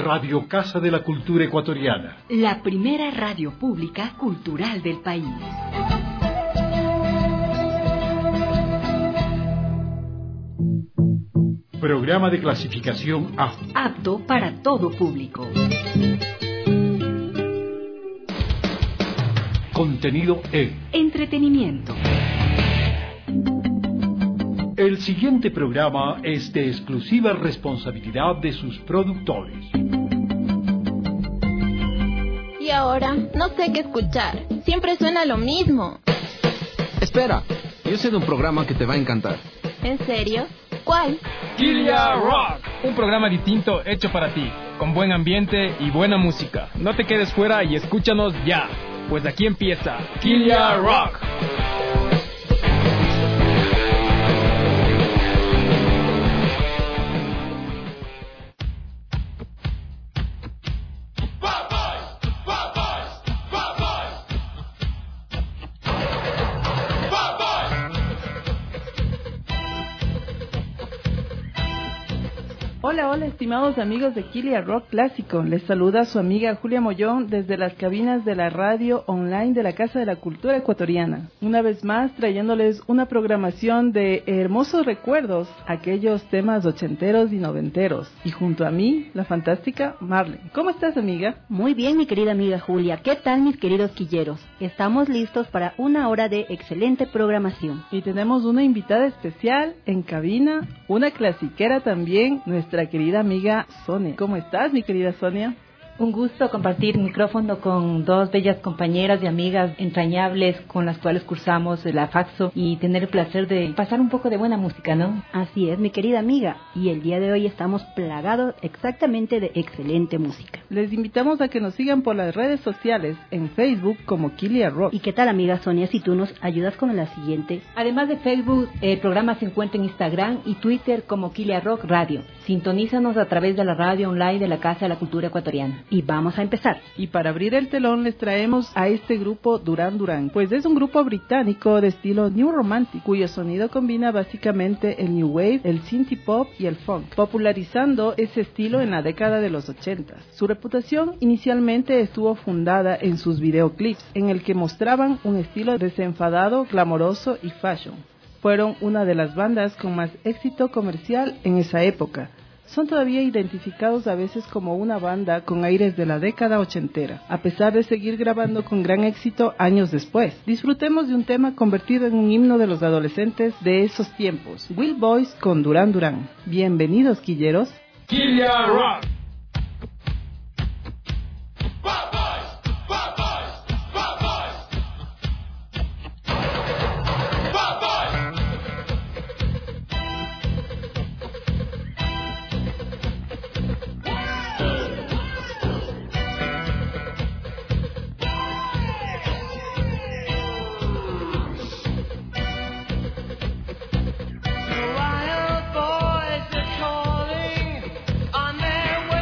Radio Casa de la Cultura Ecuatoriana. La primera radio pública cultural del país. Programa de clasificación A. Apto para todo público. Contenido E. Entretenimiento. El siguiente programa es de exclusiva responsabilidad de sus productores. Y ahora, no sé qué escuchar. Siempre suena lo mismo. Espera, yo sé de un programa que te va a encantar. ¿En serio? ¿Cuál? Kilia Rock, un programa distinto hecho para ti, con buen ambiente y buena música. No te quedes fuera y escúchanos ya, pues aquí empieza Kilia Rock. Hola, estimados amigos de Kilia Rock Clásico. Les saluda su amiga Julia Mollón desde las cabinas de la radio online de la Casa de la Cultura Ecuatoriana. Una vez más trayéndoles una programación de hermosos recuerdos, aquellos temas ochenteros y noventeros. Y junto a mí, la fantástica Marlene. ¿Cómo estás, amiga? Muy bien, mi querida amiga Julia. ¿Qué tal, mis queridos quilleros? Estamos listos para una hora de excelente programación. Y tenemos una invitada especial en cabina, una clasiquera también, nuestra querida amiga Sonia. ¿Cómo estás, mi querida Sonia? Un gusto compartir micrófono con dos bellas compañeras y amigas entrañables con las cuales cursamos la Faxo y tener el placer de pasar un poco de buena música, ¿no? Así es, mi querida amiga. Y el día de hoy estamos plagados exactamente de excelente música. Les invitamos a que nos sigan por las redes sociales, en Facebook como Kilia Rock. ¿Y qué tal, amiga Sonia, si tú nos ayudas con la siguiente? Además de Facebook, el programa se encuentra en Instagram y Twitter como Kilia Rock Radio. Sintonízanos a través de la radio online de la Casa de la Cultura Ecuatoriana. Y vamos a empezar. Y para abrir el telón les traemos a este grupo Duran Duran, pues es un grupo británico de estilo New Romantic, cuyo sonido combina básicamente el New Wave, el Synthie Pop y el Funk, popularizando ese estilo en la década de los 80. Su reputación inicialmente estuvo fundada en sus videoclips, en el que mostraban un estilo desenfadado, glamoroso y fashion. Fueron una de las bandas con más éxito comercial en esa época. Son todavía identificados a veces como una banda con aires de la década ochentera, a pesar de seguir grabando con gran éxito años después. Disfrutemos de un tema convertido en un himno de los adolescentes de esos tiempos, Will Boys con Duran Duran. Bienvenidos, quilleros. Kilia Rock. Wild boys are calling on their way.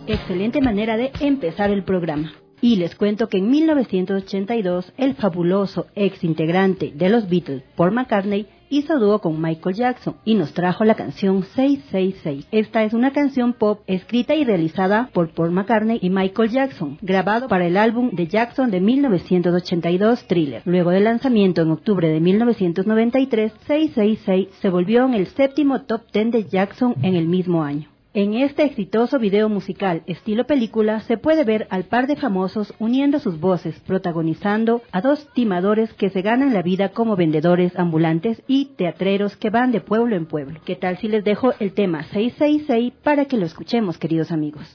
Excelente manera de empezar el programa. Y les cuento que en 1982 el fabuloso ex integrante de los Beatles, Paul McCartney, hizo dúo con Michael Jackson y nos trajo la canción 666. Esta es una canción pop escrita y realizada por Paul McCartney y Michael Jackson, grabado para el álbum de Jackson de 1982, Thriller. Luego del lanzamiento en octubre de 1993, 666 se volvió en el séptimo top 10 de Jackson en el mismo año. En este exitoso video musical estilo película se puede ver al par de famosos uniendo sus voces, protagonizando a dos timadores que se ganan la vida como vendedores ambulantes y teatreros que van de pueblo en pueblo. ¿Qué tal si les dejo el tema 666 para que lo escuchemos, queridos amigos?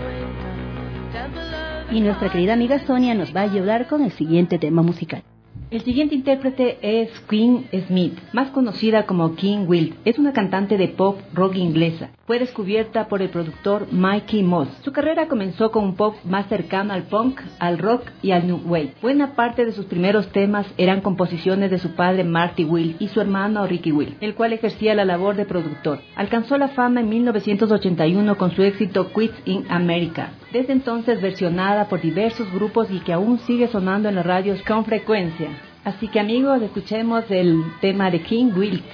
Y nuestra querida amiga Sonia nos va a ayudar con el siguiente tema musical. El siguiente intérprete es Queen Smith, más conocida como King Wild. Es una cantante de pop rock inglesa. Fue descubierta por el productor Mikey Moss. Su carrera comenzó con un pop más cercano al punk, al rock y al new wave. Buena parte de sus primeros temas eran composiciones de su padre Marty Wild y su hermano Ricky Wild, el cual ejercía la labor de productor. Alcanzó la fama en 1981 con su éxito Queens in America. Desde entonces versionada por diversos grupos y que aún sigue sonando en las radios con frecuencia. Así que amigos, escuchemos el tema de King Wild.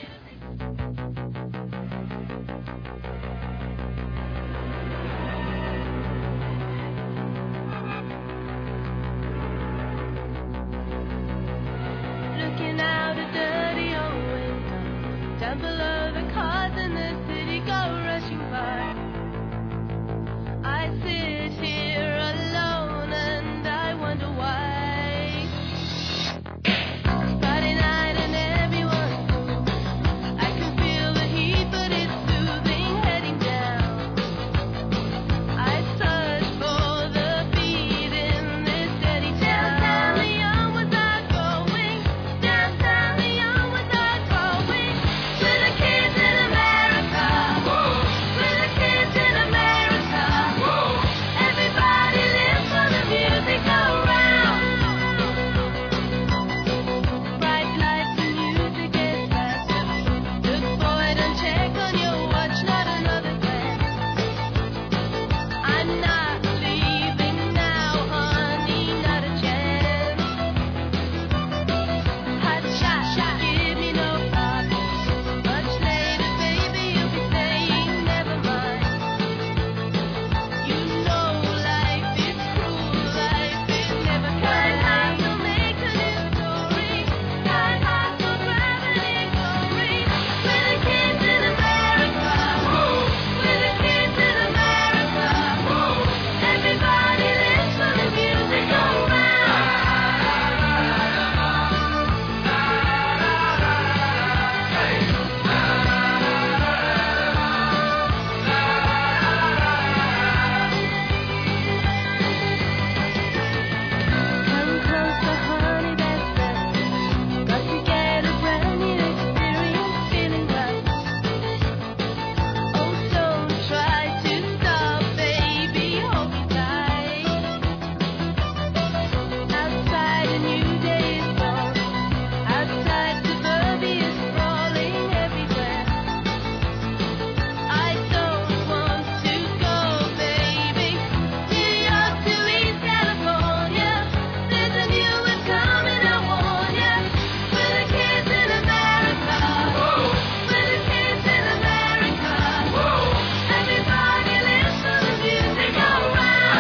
Looking out a dirty old window, down below the cars in the city go rushing by. I sit here alone and I wonder why. Friday night and everyone's moving. I can feel the heat but it's soothing heading down. I search for the beat in this steady town. Downtown the young ones are going. Downtown the young ones are going. We're the kids in America. Whoa. We're the kids in America. Whoa. Everybody lives for the music around. Bright lights and music is faster. Look forward and check on your watch, not another glance. I'm not leaving now, honey, not a chance. Hot shot, give me no problems. Much later, baby, you'll be saying never mind. You know life is cruel, life is never kind. Time to make a new story. Time to grab an glory. We're the kids in America. We're the kids in America. Everybody lives for the music around. Come closer, honey, that's better. Got to get a brand new experience, feeling right. Oh, don't try to stop, baby, hold me tight. Outside a new day is born. Outside suburbia is sprawling everywhere. I don't want to go, baby. New York to East California. There's a new one coming, I warn ya. We're the kids in America. We're the kids in America. Everybody lives for the music around.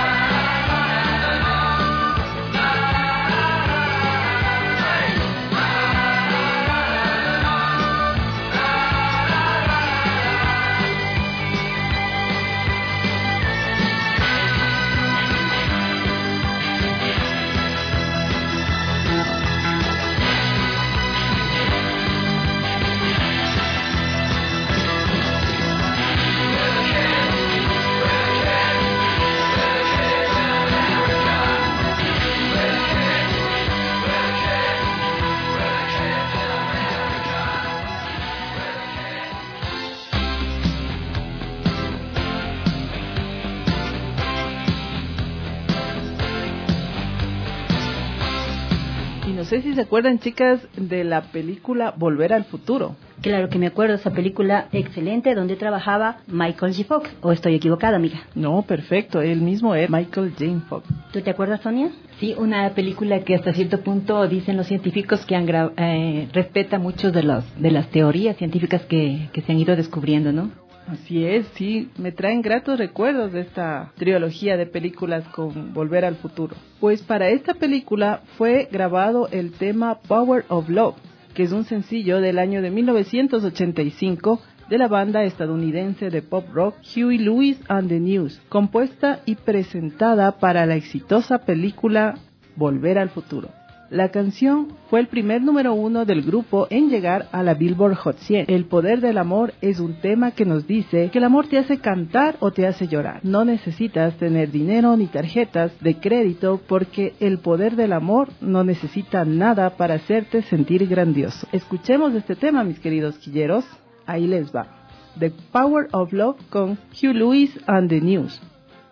Y no sé si se acuerdan, chicas, de la película Volver al Futuro. Claro que me acuerdo de esa película excelente donde trabajaba Michael J. Fox. ¿O estoy equivocada, amiga? No, perfecto, él mismo es Michael J. Fox. ¿Tú te acuerdas, Sonia? Sí, una película que hasta cierto punto dicen los científicos que respeta muchos de las teorías científicas que se han ido descubriendo, ¿no? Así es, sí, me traen gratos recuerdos de esta trilogía de películas con Volver al Futuro. Pues para esta película fue grabado el tema Power of Love, que es un sencillo del año de 1985 de la banda estadounidense de pop rock Huey Lewis and the News, compuesta y presentada para la exitosa película Volver al Futuro. La canción fue el primer número 1 del grupo en llegar a la Billboard Hot 100. El poder del amor es un tema que nos dice que el amor te hace cantar o te hace llorar. No necesitas tener dinero ni tarjetas de crédito porque el poder del amor no necesita nada para hacerte sentir grandioso. Escuchemos este tema, mis queridos quilleros. Ahí les va. The Power of Love con Hugh Lewis and the News.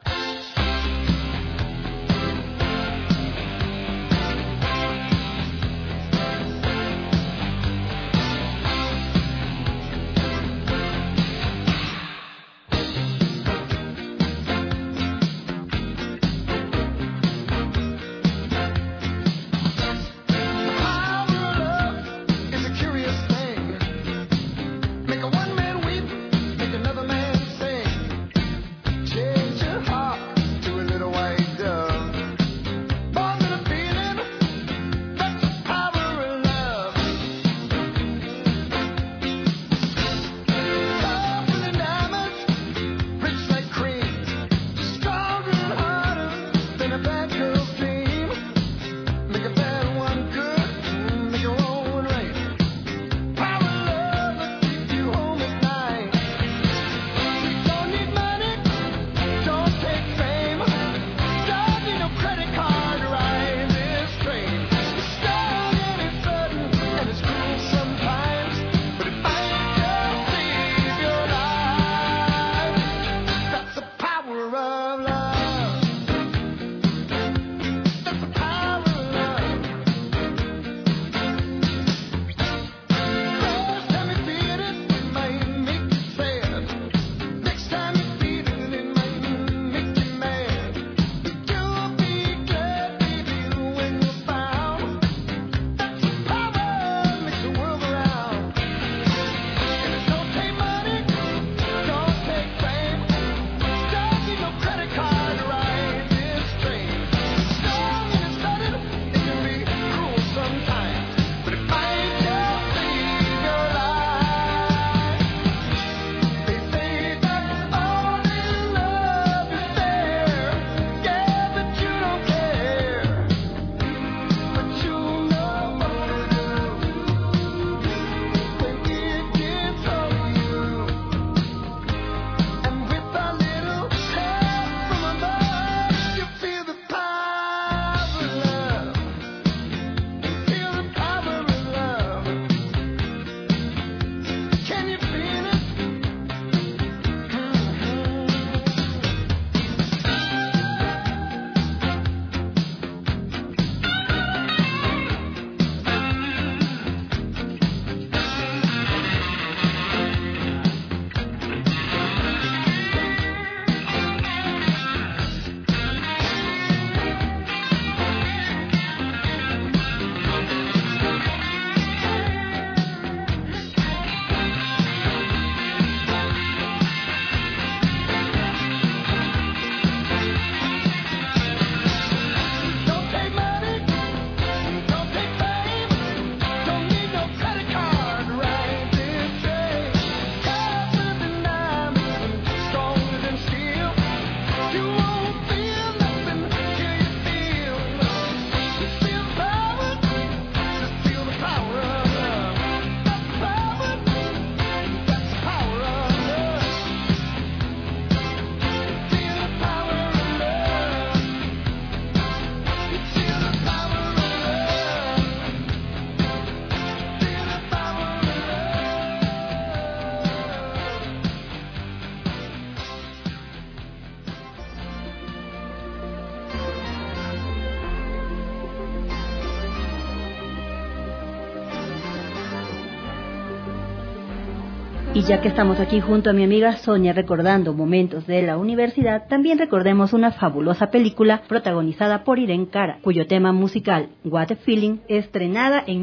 Y ya que estamos aquí junto a mi amiga Sonia recordando momentos de la universidad, también recordemos una fabulosa película protagonizada por Irene Cara, cuyo tema musical, What a Feeling, estrenada en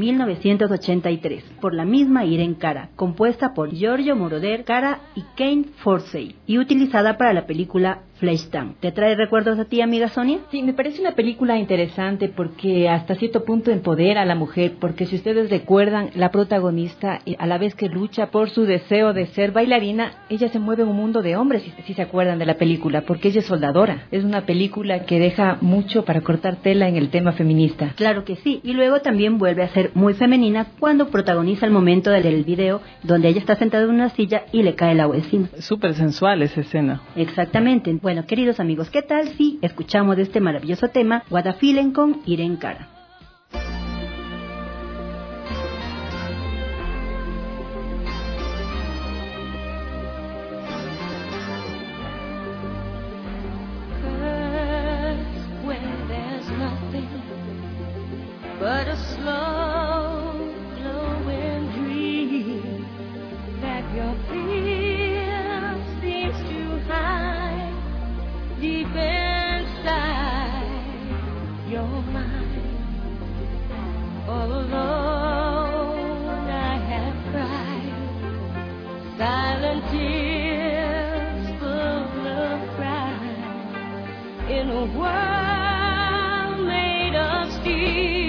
1983 por la misma Irene Cara, compuesta por Giorgio Moroder, Cara y Kane Forsey, y utilizada para la película Fleischtank. ¿Te trae recuerdos a ti, amiga Sonia? Sí, me parece una película interesante porque hasta cierto punto empodera a la mujer, porque si ustedes recuerdan, la protagonista, a la vez que lucha por su deseo deseo de ser bailarina, ella se mueve en un mundo de hombres, si se acuerdan de la película, porque ella es soldadora. Es una película que deja mucho para cortar tela en el tema feminista. Claro que sí, y luego también vuelve a ser muy femenina cuando protagoniza el momento del video donde ella está sentada en una silla y le cae el agua encima. Súper sensual esa escena. Exactamente. Bueno, queridos amigos, ¿qué tal si escuchamos de este maravilloso tema What a Feeling con Irene Cara? But a slow glowing dream that your fear seems to hide deep inside your mind. All alone I have cried silent tears full of pride in a world made of steel.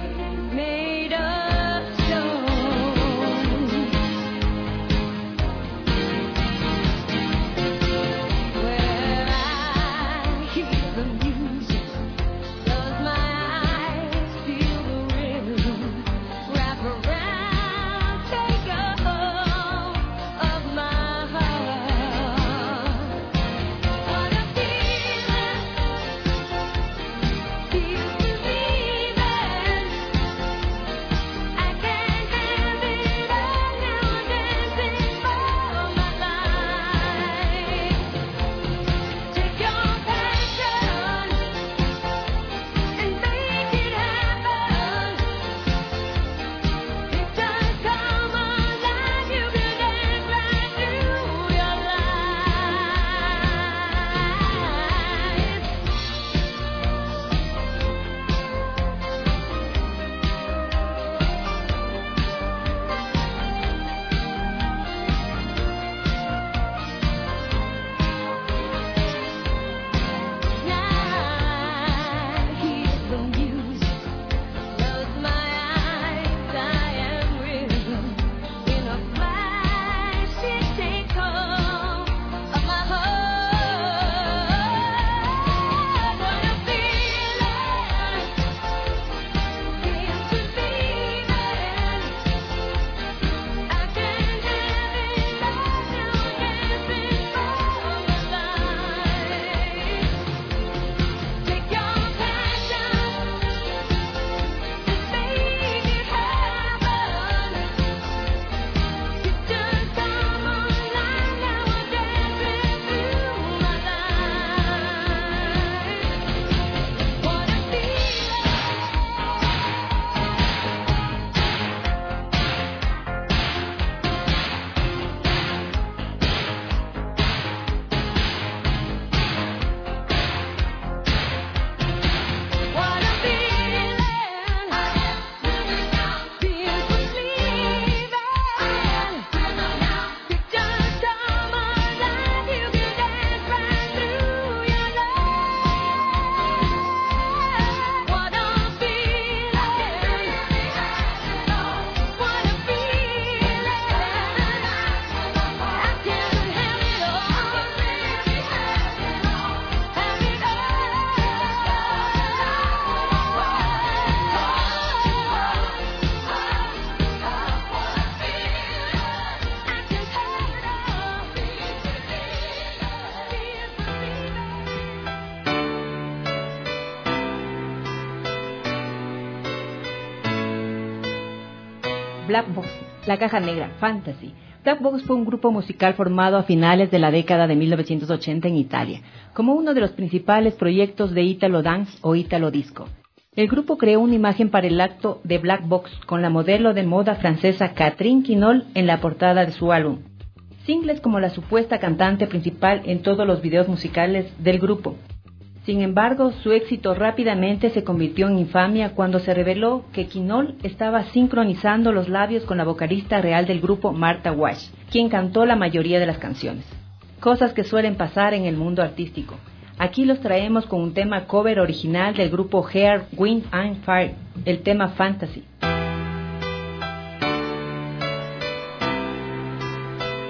Black Box, La Caja Negra, Fantasy. Black Box fue un grupo musical formado a finales de la década de 1980 en Italia, como uno de los principales proyectos de Italo Dance o Italo Disco. El grupo creó una imagen para el acto de Black Box con la modelo de moda francesa Catherine Quinol en la portada de su álbum. Singles como la supuesta cantante principal en todos los videos musicales del grupo. Sin embargo, su éxito rápidamente se convirtió en infamia cuando se reveló que Quinol estaba sincronizando los labios con la vocalista real del grupo, Martha Wash, quien cantó la mayoría de las canciones. Cosas que suelen pasar en el mundo artístico. Aquí los traemos con un tema cover original del grupo Earth, Wind and Fire, el tema Fantasy.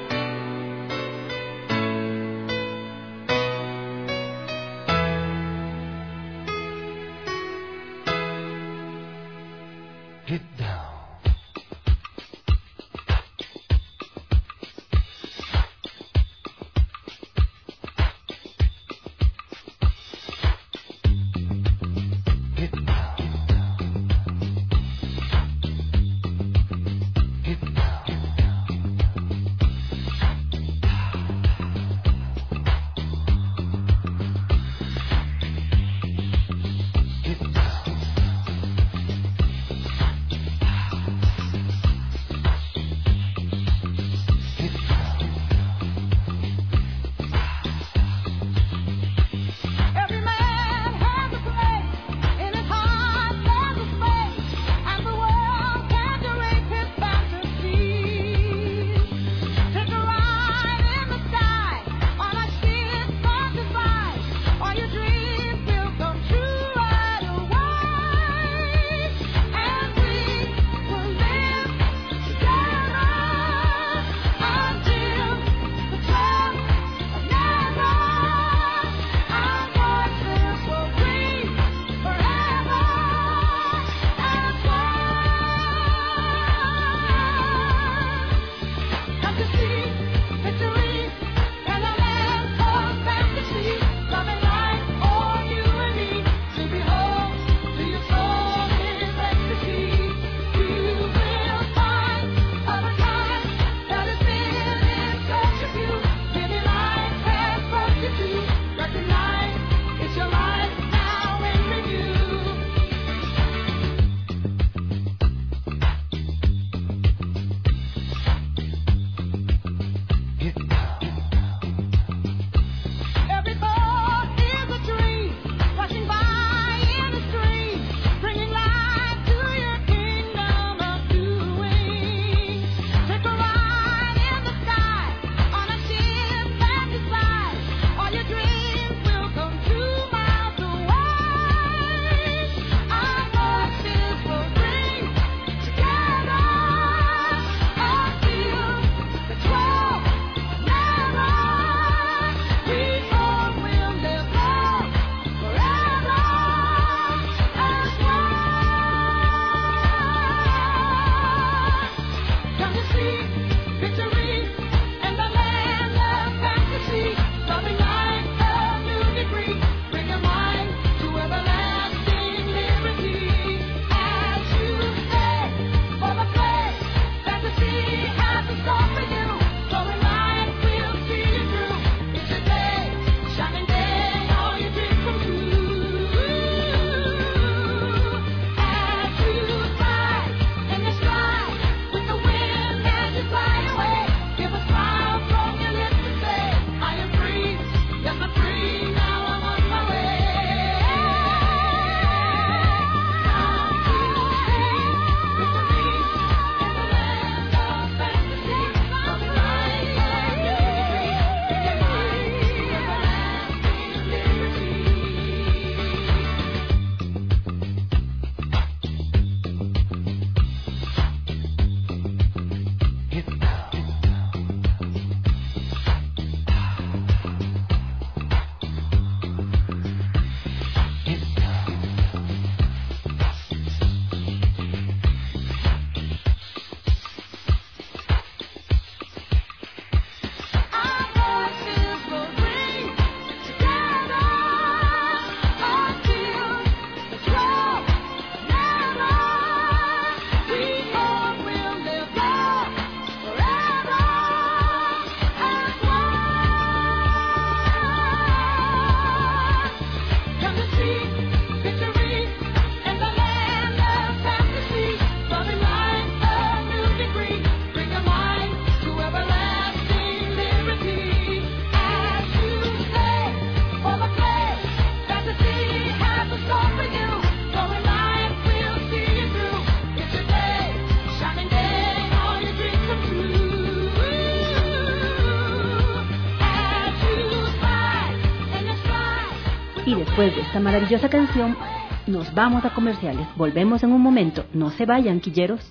Y después de esta maravillosa canción, nos vamos a comerciales. Volvemos en un momento. No se vayan, quilleros.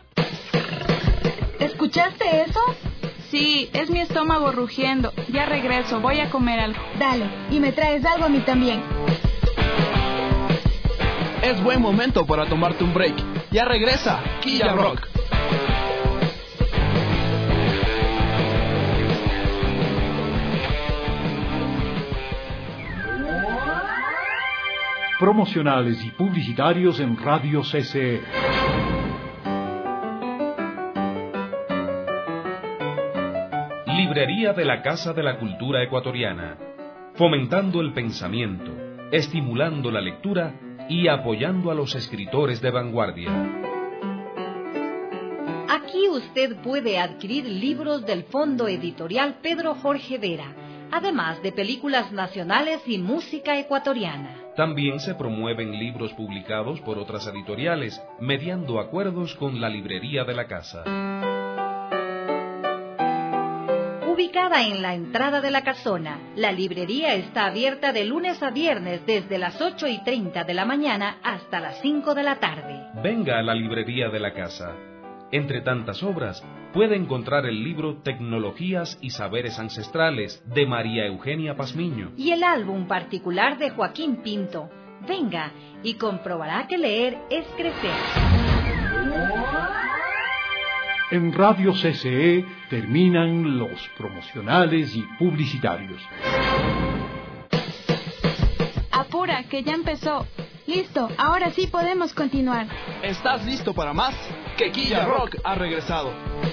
¿Escuchaste eso? Sí, es mi estómago rugiendo. Ya regreso, voy a comer algo. Dale, y me traes algo a mí también. Es buen momento para tomarte un break. Ya regresa Quilla Rock. Promocionales y publicitarios en Radio CCE. Librería de la Casa de la Cultura Ecuatoriana, fomentando el pensamiento, estimulando la lectura y apoyando a los escritores de vanguardia. Aquí usted puede adquirir libros del Fondo Editorial Pedro Jorge Vera, además de películas nacionales y música ecuatoriana. También se promueven libros publicados por otras editoriales, mediando acuerdos con la librería de la casa. Ubicada en la entrada de la casona, la librería está abierta de lunes a viernes desde las 8:30 de la mañana hasta las 5 de la tarde. Venga a la librería de la casa. Entre tantas obras, puede encontrar el libro Tecnologías y Saberes Ancestrales de María Eugenia Pazmiño y el álbum particular de Joaquín Pinto. Venga y comprobará que leer es crecer. En Radio CCE terminan los promocionales y publicitarios. Apura, que ya empezó. Listo, ahora sí podemos continuar. ¿Estás listo para más? Que Quilla Rock ha regresado.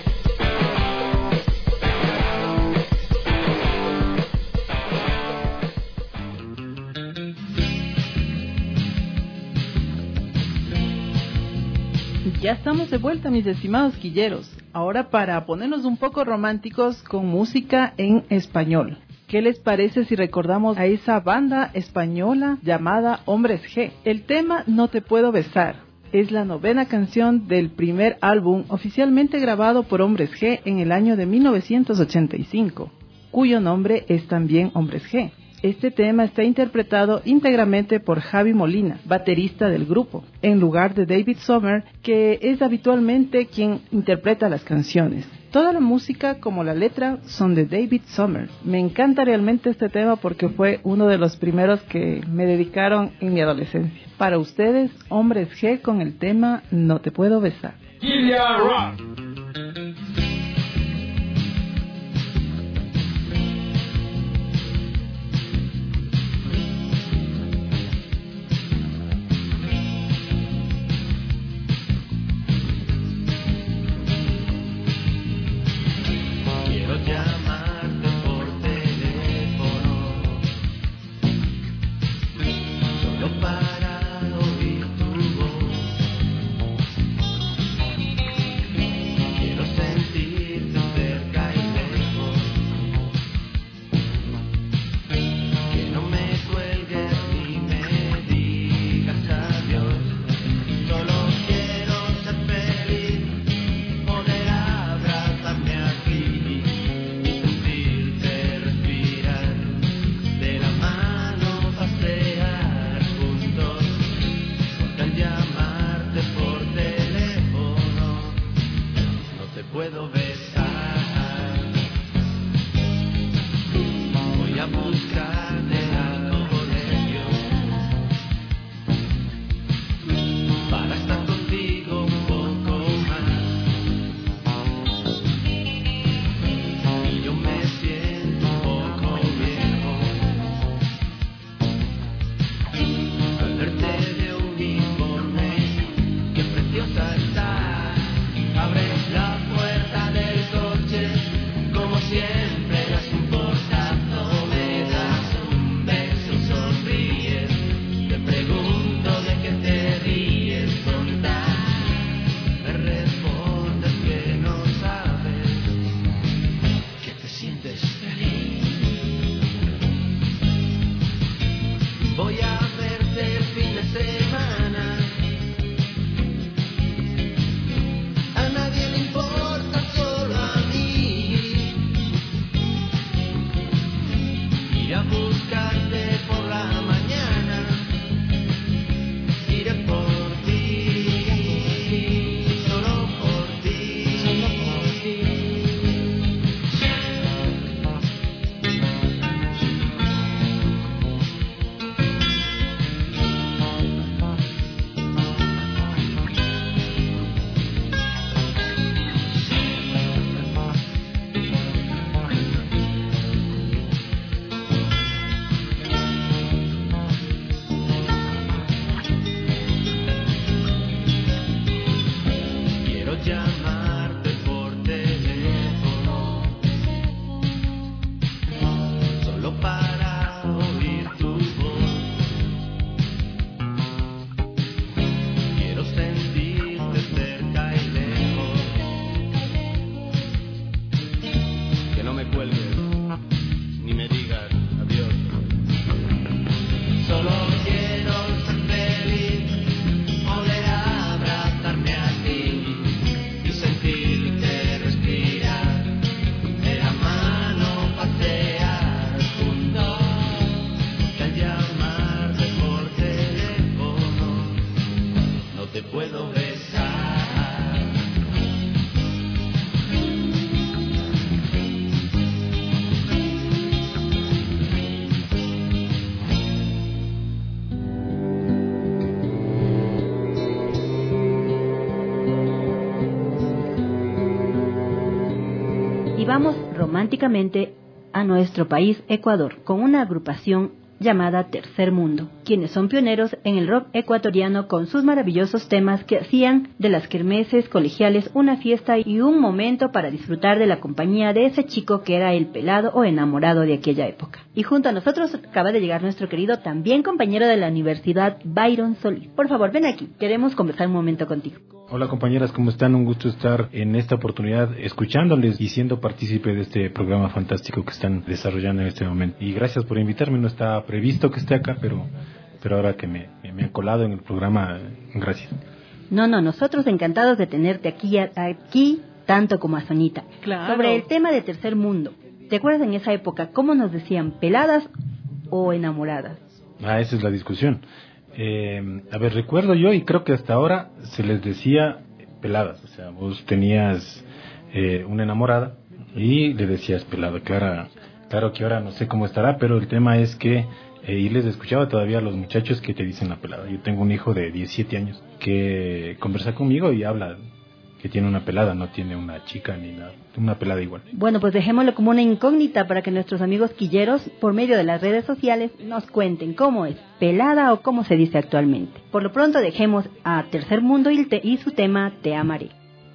Ya estamos de vuelta, mis estimados quilleros. Ahora para ponernos un poco románticos con música en español. ¿Qué les parece si recordamos a esa banda española llamada Hombres G? El tema No te puedo besar es la 9ª canción del primer álbum oficialmente grabado por Hombres G en el año de 1985, cuyo nombre es también Hombres G. Este tema está interpretado íntegramente por Javi Molina, baterista del grupo, en lugar de David Sommer, que es habitualmente quien interpreta las canciones. Toda la música como la letra son de David Sommer. Me encanta realmente este tema porque fue uno de los primeros que me dedicaron en mi adolescencia. Para ustedes, Hombres G con el tema No te puedo besar. Quilla Rock. vamos románticamente a nuestro país, Ecuador, con una agrupación llamada Tercer Mundo, quienes son pioneros en el rock ecuatoriano con sus maravillosos temas que hacían de las kermeses colegiales una fiesta y un momento para disfrutar de la compañía de ese chico que era el pelado o enamorado de aquella época. Y junto a nosotros acaba de llegar nuestro querido también compañero de la universidad, Byron Solís. Por favor, ven aquí, queremos conversar un momento contigo. Hola compañeras, ¿cómo están? Un gusto estar en esta oportunidad escuchándoles y siendo partícipe de este programa fantástico que están desarrollando en este momento. Y gracias por invitarme, no estaba previsto que esté acá, pero ahora que me han colado en el programa, gracias. No, nosotros encantados de tenerte aquí tanto como a Soñita. Claro. Sobre el tema de Tercer Mundo, ¿te acuerdas en esa época cómo nos decían, peladas o enamoradas? Esa es la discusión. A ver, recuerdo yo y creo que hasta ahora se les decía peladas, o sea, vos tenías una enamorada y le decías pelada. Claro que ahora no sé cómo estará, pero el tema es que y les escuchaba todavía a los muchachos que te dicen la pelada. Yo tengo un hijo de 17 años que conversa conmigo y habla que tiene una pelada, no tiene una chica ni nada, una pelada igual. Bueno, pues dejémoslo como una incógnita para que nuestros amigos quilleros, por medio de las redes sociales, nos cuenten cómo es, pelada o cómo se dice actualmente. Por lo pronto dejemos a Tercer Mundo y su tema Te Amaré.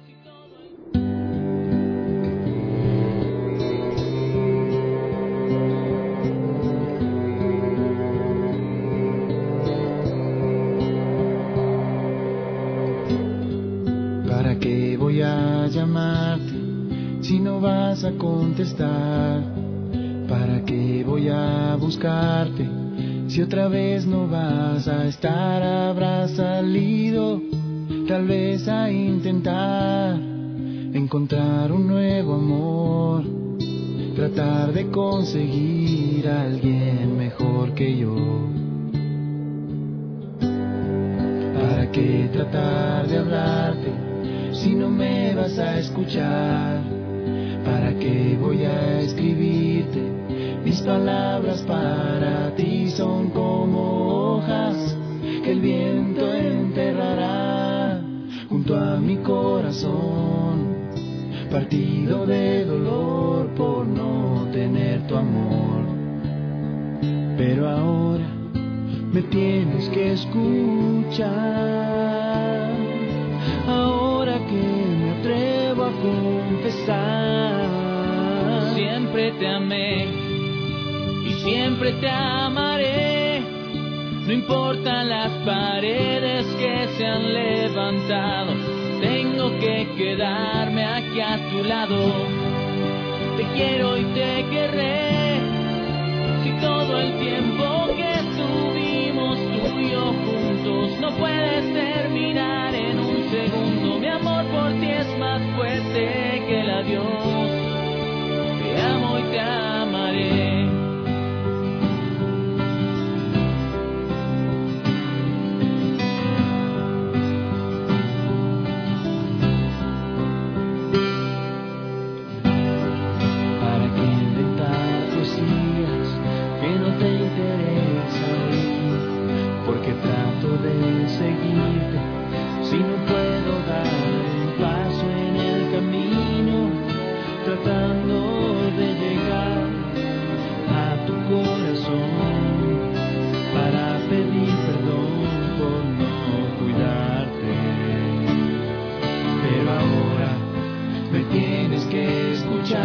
¿Para qué voy a llamarte si no vas a contestar? ¿Para qué voy a buscarte si otra vez no vas a estar? Habrás salido tal vez a intentar encontrar un nuevo amor, tratar de conseguir a alguien mejor que yo. ¿Para qué tratar de hablarte si no me vas a escuchar? ¿Para qué voy a escribirte? Mis palabras para ti son como hojas que el viento enterrará junto a mi corazón, partido de dolor por no tener tu amor. Pero ahora me tienes que escuchar, ahora que me atrevo a confesar. Siempre te amé y siempre te amaré, no importan las paredes que se han levantado, tengo que quedarme aquí a tu lado. Te quiero y te querré, si todo el tiempo que estuvimos tú y yo juntos no puedes terminar en un segundo. Mi amor por ti es más fuerte que el adiós. Te amo y te amaré. ¿Para qué inventar poesías que no te interesan? Porque trato de seguirte si no puedo dar un paso en el camino, tratando de llegar a tu corazón para pedir perdón por no cuidarte. Pero ahora me tienes que escuchar,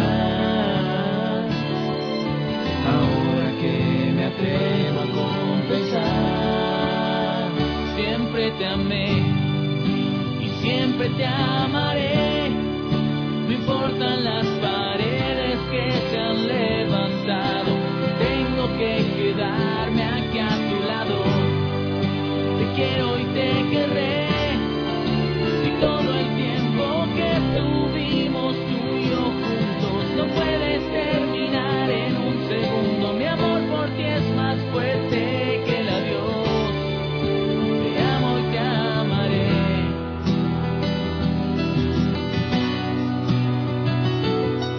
ahora que me atrevo a confesar. Siempre te amé y siempre te amaré, no importan las paredes que se han levantado, tengo que quedarme aquí a tu lado. Te quiero y te querré, si todo el tiempo que tuvimos tú y yo juntos no puedes terminar en un segundo. Mi amor por ti es más fuerte que el adiós. Te amo y te amaré.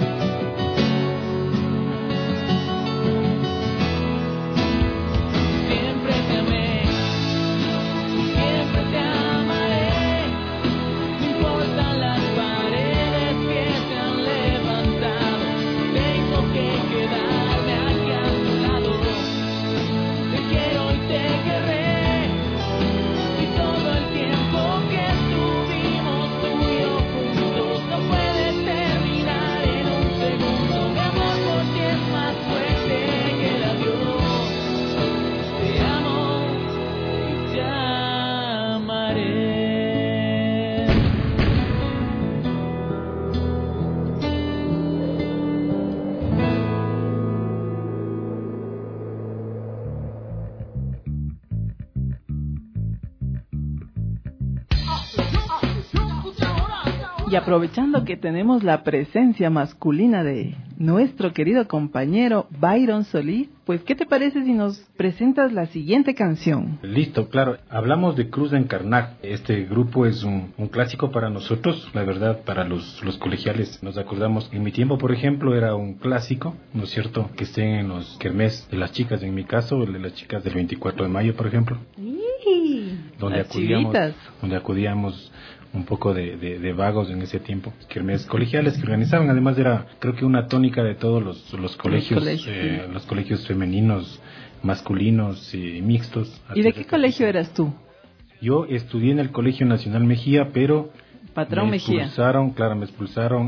Y aprovechando que tenemos la presencia masculina de nuestro querido compañero Byron Solís, pues ¿qué te parece si nos presentas la siguiente canción? Listo, claro. Hablamos de Cruz en Karnak. Este grupo es un clásico para nosotros, la verdad, para los colegiales. Nos acordamos, en mi tiempo, por ejemplo, era un clásico, ¿no es cierto?, que estén en los kermés de las chicas, en mi caso, el de las chicas del 24 de mayo, por ejemplo. Donde acudíamos un poco de vagos en ese tiempo, kermés colegiales que organizaban. Además era, creo que una tónica de todos los colegios, los colegios femeninos, masculinos y mixtos. ¿Y de qué colegio eras tú? Yo estudié en el Colegio Nacional Mejía, pero Patrón me Mejía. Me expulsaron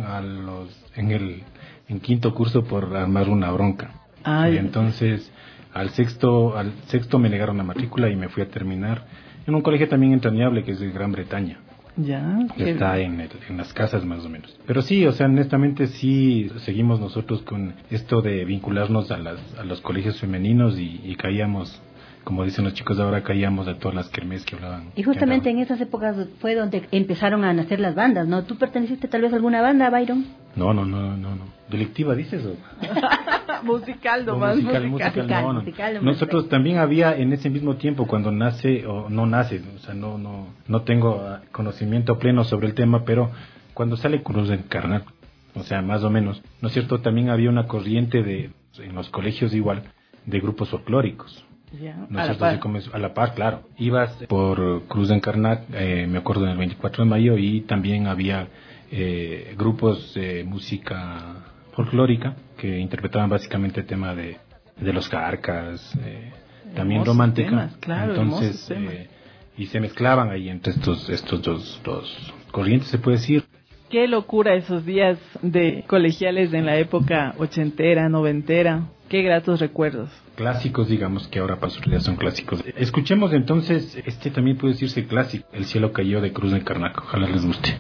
en quinto curso por armar una bronca. Y entonces al sexto me negaron la matrícula y me fui a terminar en un colegio también entrañable que es de Gran Bretaña. Ya. Que está en las casas más o menos. Pero sí, o sea, honestamente sí seguimos nosotros con esto de vincularnos a los colegios femeninos y caíamos, como dicen los chicos de ahora, caíamos a todas las kermés que hablaban. Y justamente en esas épocas fue donde empezaron a nacer las bandas, ¿no? ¿Tú perteneciste tal vez a alguna banda, Byron? No. ¿Delictiva dices o? Musical nomás. Musical. Nosotros también había en ese mismo tiempo, cuando nace o no nace, o sea, no tengo conocimiento pleno sobre el tema, pero cuando sale Cruz en Karnak, o sea, más o menos, ¿no es cierto? También había una corriente en los colegios igual, de grupos folclóricos. ¿No a la par? A la par, claro. Ibas por Cruz en Karnak, me acuerdo, en el 24 de mayo, y también había grupos de música folclórica que interpretaban básicamente el tema de los carcas, también romántica. Temas, claro, entonces, y se mezclaban ahí entre estos dos corrientes, se puede decir. Qué locura esos días de colegiales en la época ochentera, noventera. Qué gratos recuerdos. Clásicos, digamos, que ahora para su realidad son clásicos. Escuchemos entonces, también puede decirse clásico, El cielo cayó, de Cruz en Karnak. Ojalá les guste.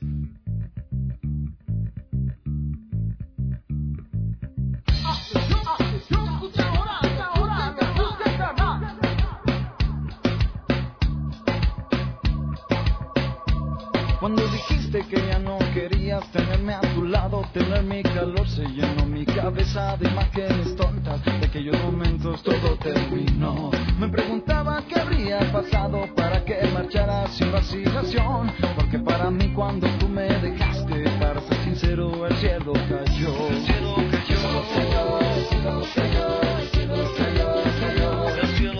Cuando dijiste que ya no querías tenerme a tu lado, tener mi calor, se llenó mi cabeza de imágenes tontas. De aquellos momentos todo terminó. Me preguntaba qué habría pasado para que marcharas sin vacilación. Porque para mí cuando tú me dejaste, para ser sincero, el cielo cayó. El cielo cayó. El cielo cayó. El cielo cayó. El cielo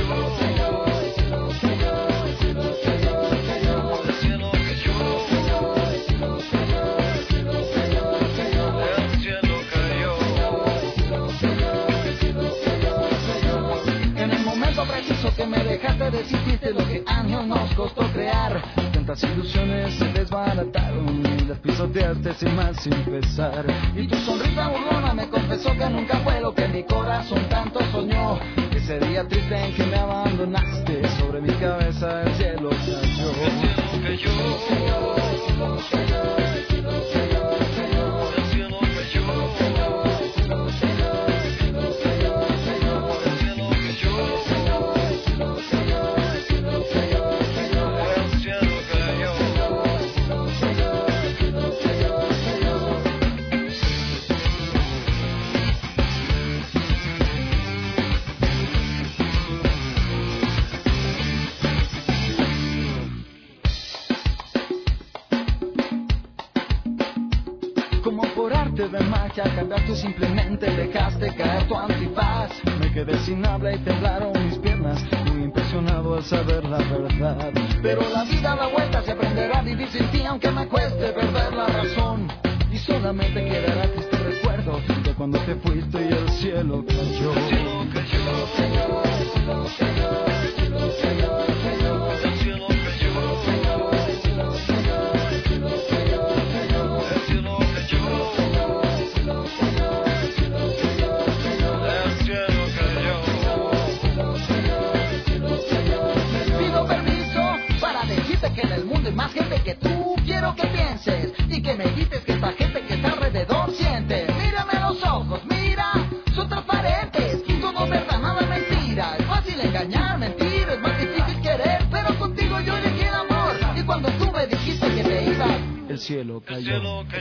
que me dejaste decidiste lo que años nos costó crear. Tantas ilusiones se desbarataron y las pisoteaste sin más, sin pesar. Y tu sonrisa burlona me confesó que nunca fue lo que mi corazón tanto soñó. Ese día triste en que me abandonaste, sobre mi cabeza el cielo cayó. El cielo cayó. De magia cambiaste, simplemente dejaste caer tu antifaz. Me quedé sin habla y temblaron mis piernas, muy impresionado al saber la verdad. Pero la vida da vueltas y aprenderá a vivir sin ti, aunque me cueste perder la razón. Y solamente quedará triste recuerdo de cuando te fuiste y el cielo cayó. El cielo cayó, cayó, el cielo cayó, el cielo cayó, cayó, el cielo cayó, cayó, el cielo cayó, el cielo cayó, cayó, el cielo cayó. Que en el mundo hay más gente que tú, quiero que pienses y que medites que esta gente que está alrededor siente. Mírame a los ojos, mira, son transparentes, todo verdad, nada mentira. Es fácil engañar, mentir, es más difícil querer, pero contigo yo elegí el amor. Y cuando tú me dijiste que te ibas, el cielo cayó.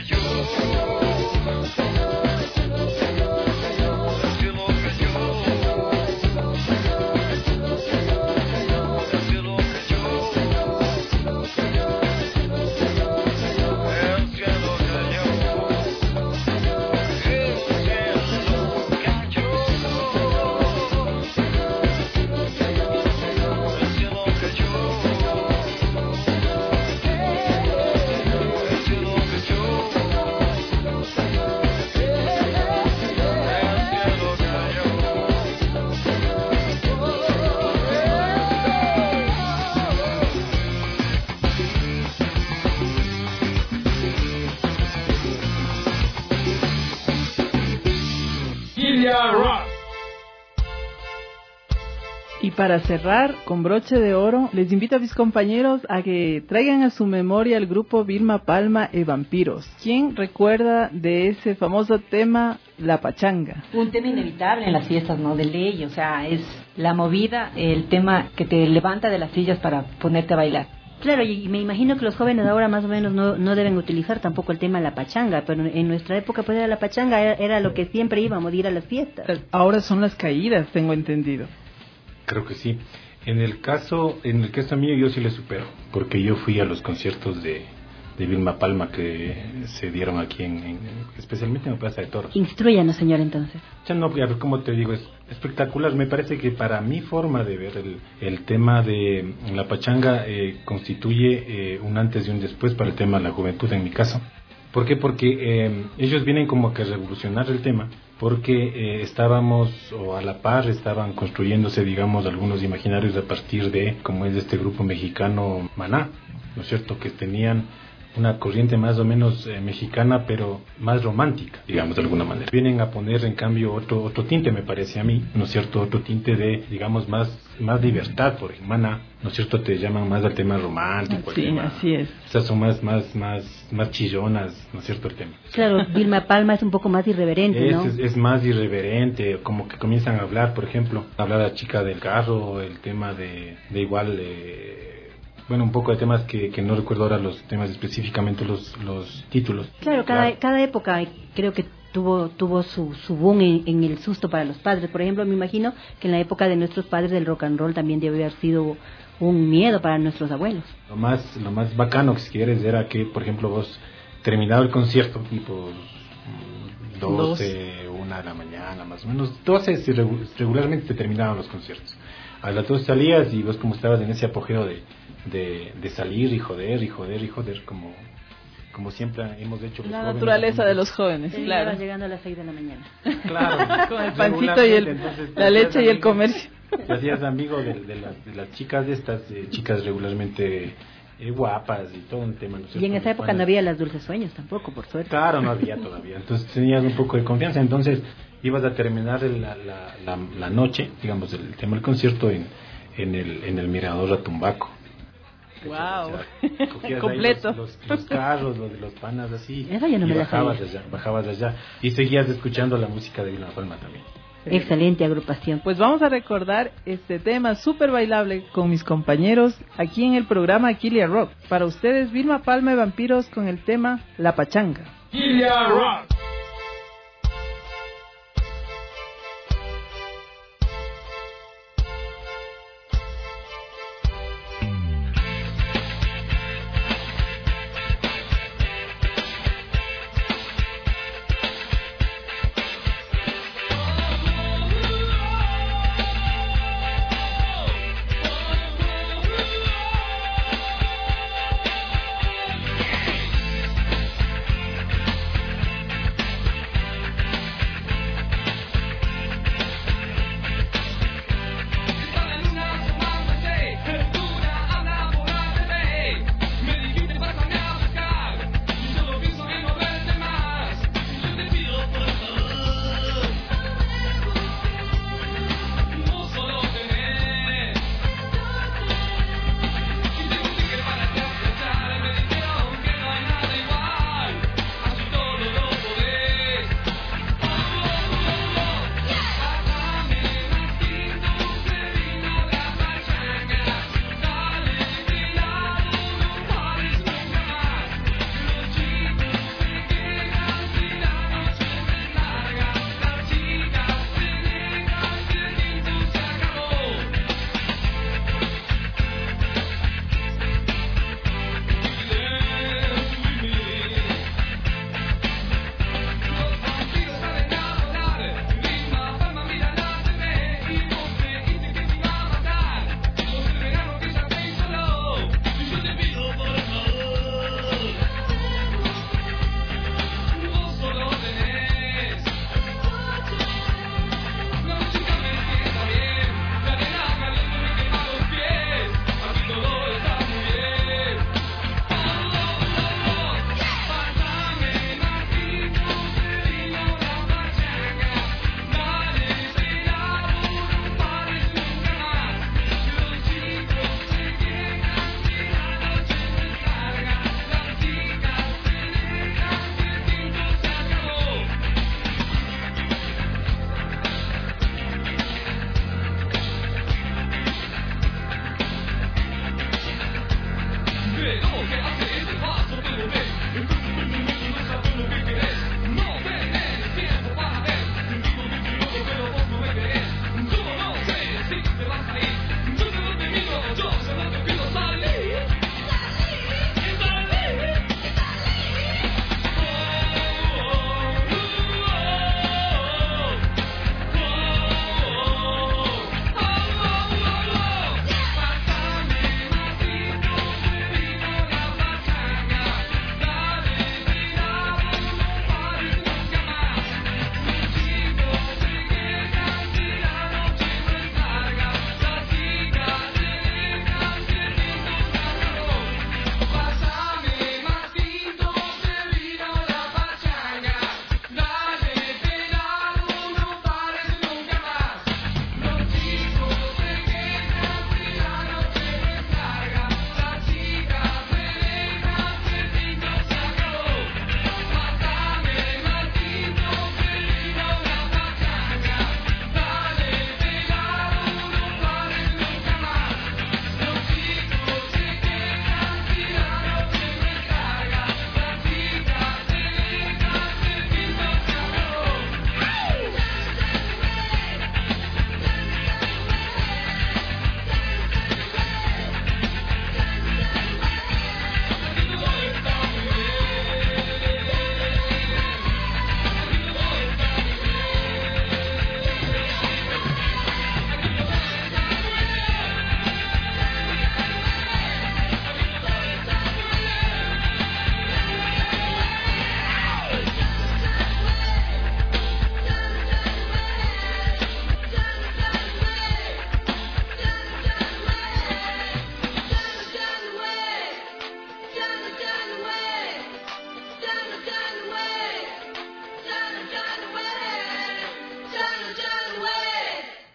Y para cerrar con broche de oro, les invito a mis compañeros a que traigan a su memoria el grupo Vilma Palma y Vampiros. ¿Quién recuerda de ese famoso tema, La Pachanga? Un tema inevitable en las fiestas, ¿no? De ley, o sea, es la movida, el tema que te levanta de las sillas para ponerte a bailar. Claro, y me imagino que los jóvenes ahora más o menos no deben utilizar tampoco el tema de la pachanga, pero en nuestra época pues era la pachanga, era lo que siempre íbamos a ir a las fiestas. Ahora son las caídas, tengo entendido. Creo que sí. En el caso mío yo sí le supero, porque yo fui a los conciertos de Vilma Palma que se dieron aquí especialmente en la Plaza de Toros. Instrúyanos, señor, entonces. Ya no, a ver, como te digo, es espectacular. Me parece que para mi forma de ver el tema de la pachanga constituye un antes y un después para el tema de la juventud en mi caso. ¿Por qué? Porque ellos vienen como que a revolucionar el tema, porque estábamos, o a la par, estaban construyéndose, digamos, algunos imaginarios a partir de, como es este grupo mexicano Maná, ¿no es cierto?, que tenían una corriente más o menos mexicana, pero más romántica, digamos, de alguna manera. Vienen a poner, en cambio, otro tinte, me parece a mí, ¿no es cierto?, otro tinte de, digamos, más libertad, por ejemplo, Maná, ¿no es cierto?, te llaman más al tema romántico. Sí, tema, así es. O sea, son más chillonas, ¿no es cierto?, el tema. Claro, Vilma Palma es un poco más irreverente, ¿no? Es más irreverente, como que comienzan a hablar, por ejemplo, hablar a la chica del carro, el tema de igual... bueno, un poco de temas que no recuerdo ahora los temas específicamente, los títulos. Claro, cada época creo que tuvo su boom en el susto para los padres. Por ejemplo, me imagino que en la época de nuestros padres el rock and roll también debe haber sido un miedo para nuestros abuelos. Lo más bacano, que si quieres, era que, por ejemplo, vos terminado el concierto, tipo 12, 1 de la mañana, más o menos, 12 regularmente te terminaban los conciertos. A las 2 salías y vos como estabas en ese apogeo de salir y joder, como siempre hemos hecho los la jóvenes, naturaleza de los jóvenes, claro. Llegando a las 6 de la mañana. Claro. Con el pancito y la leche y el comercio. Te hacías amigo de las chicas de estas, chicas regularmente guapas y todo un tema. ¿No? Y en esa época no había las dulces sueños tampoco, por suerte. Claro, no había todavía. Entonces tenías un poco de confianza. Entonces ibas a terminar la noche, digamos, el tema del concierto en el Mirador Atumbaco. Wow. O sea, completo. Los carros, los panas así. Esa ya no me la sabía. Bajabas allá y seguías escuchando la música de Vilma Palma también. Excelente agrupación. Pues vamos a recordar este tema súper bailable con mis compañeros aquí en el programa Kilia Rock. Para ustedes, Vilma Palma y Vampiros con el tema La Pachanga. Kilia Rock.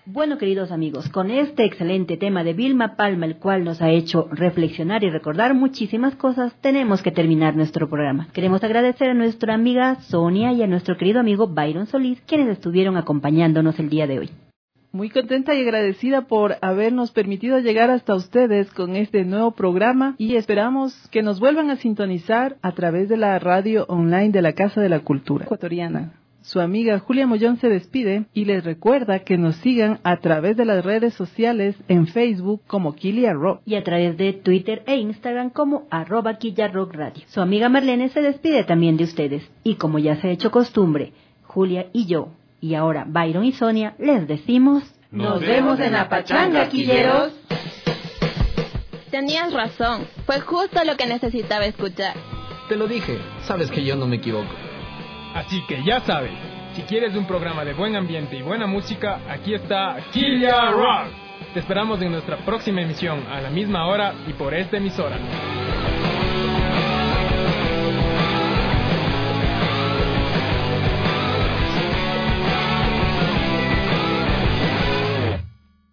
Bueno, queridos amigos, con este excelente tema de Vilma Palma, el cual nos ha hecho reflexionar y recordar muchísimas cosas, tenemos que terminar nuestro programa. Queremos agradecer a nuestra amiga Sonia y a nuestro querido amigo Byron Solís, quienes estuvieron acompañándonos el día de hoy. Muy contenta y agradecida por habernos permitido llegar hasta ustedes con este nuevo programa y esperamos que nos vuelvan a sintonizar a través de la radio online de la Casa de la Cultura Ecuatoriana. Su amiga Julia Mollón se despide y les recuerda que nos sigan a través de las redes sociales en Facebook como Kilia Rock y a través de Twitter e Instagram como @KillaRockRadio. Su amiga Marlene se despide también de ustedes y como ya se ha hecho costumbre, Julia y yo, y ahora Byron y Sonia, les decimos ¡nos vemos en la pachanga, quilleros! Tenías razón, fue justo lo que necesitaba escuchar. Te lo dije, sabes que yo no me equivoco. Así que ya sabes, si quieres un programa de buen ambiente y buena música, aquí está Kilia Rock. Te esperamos en nuestra próxima emisión a la misma hora y por esta emisora.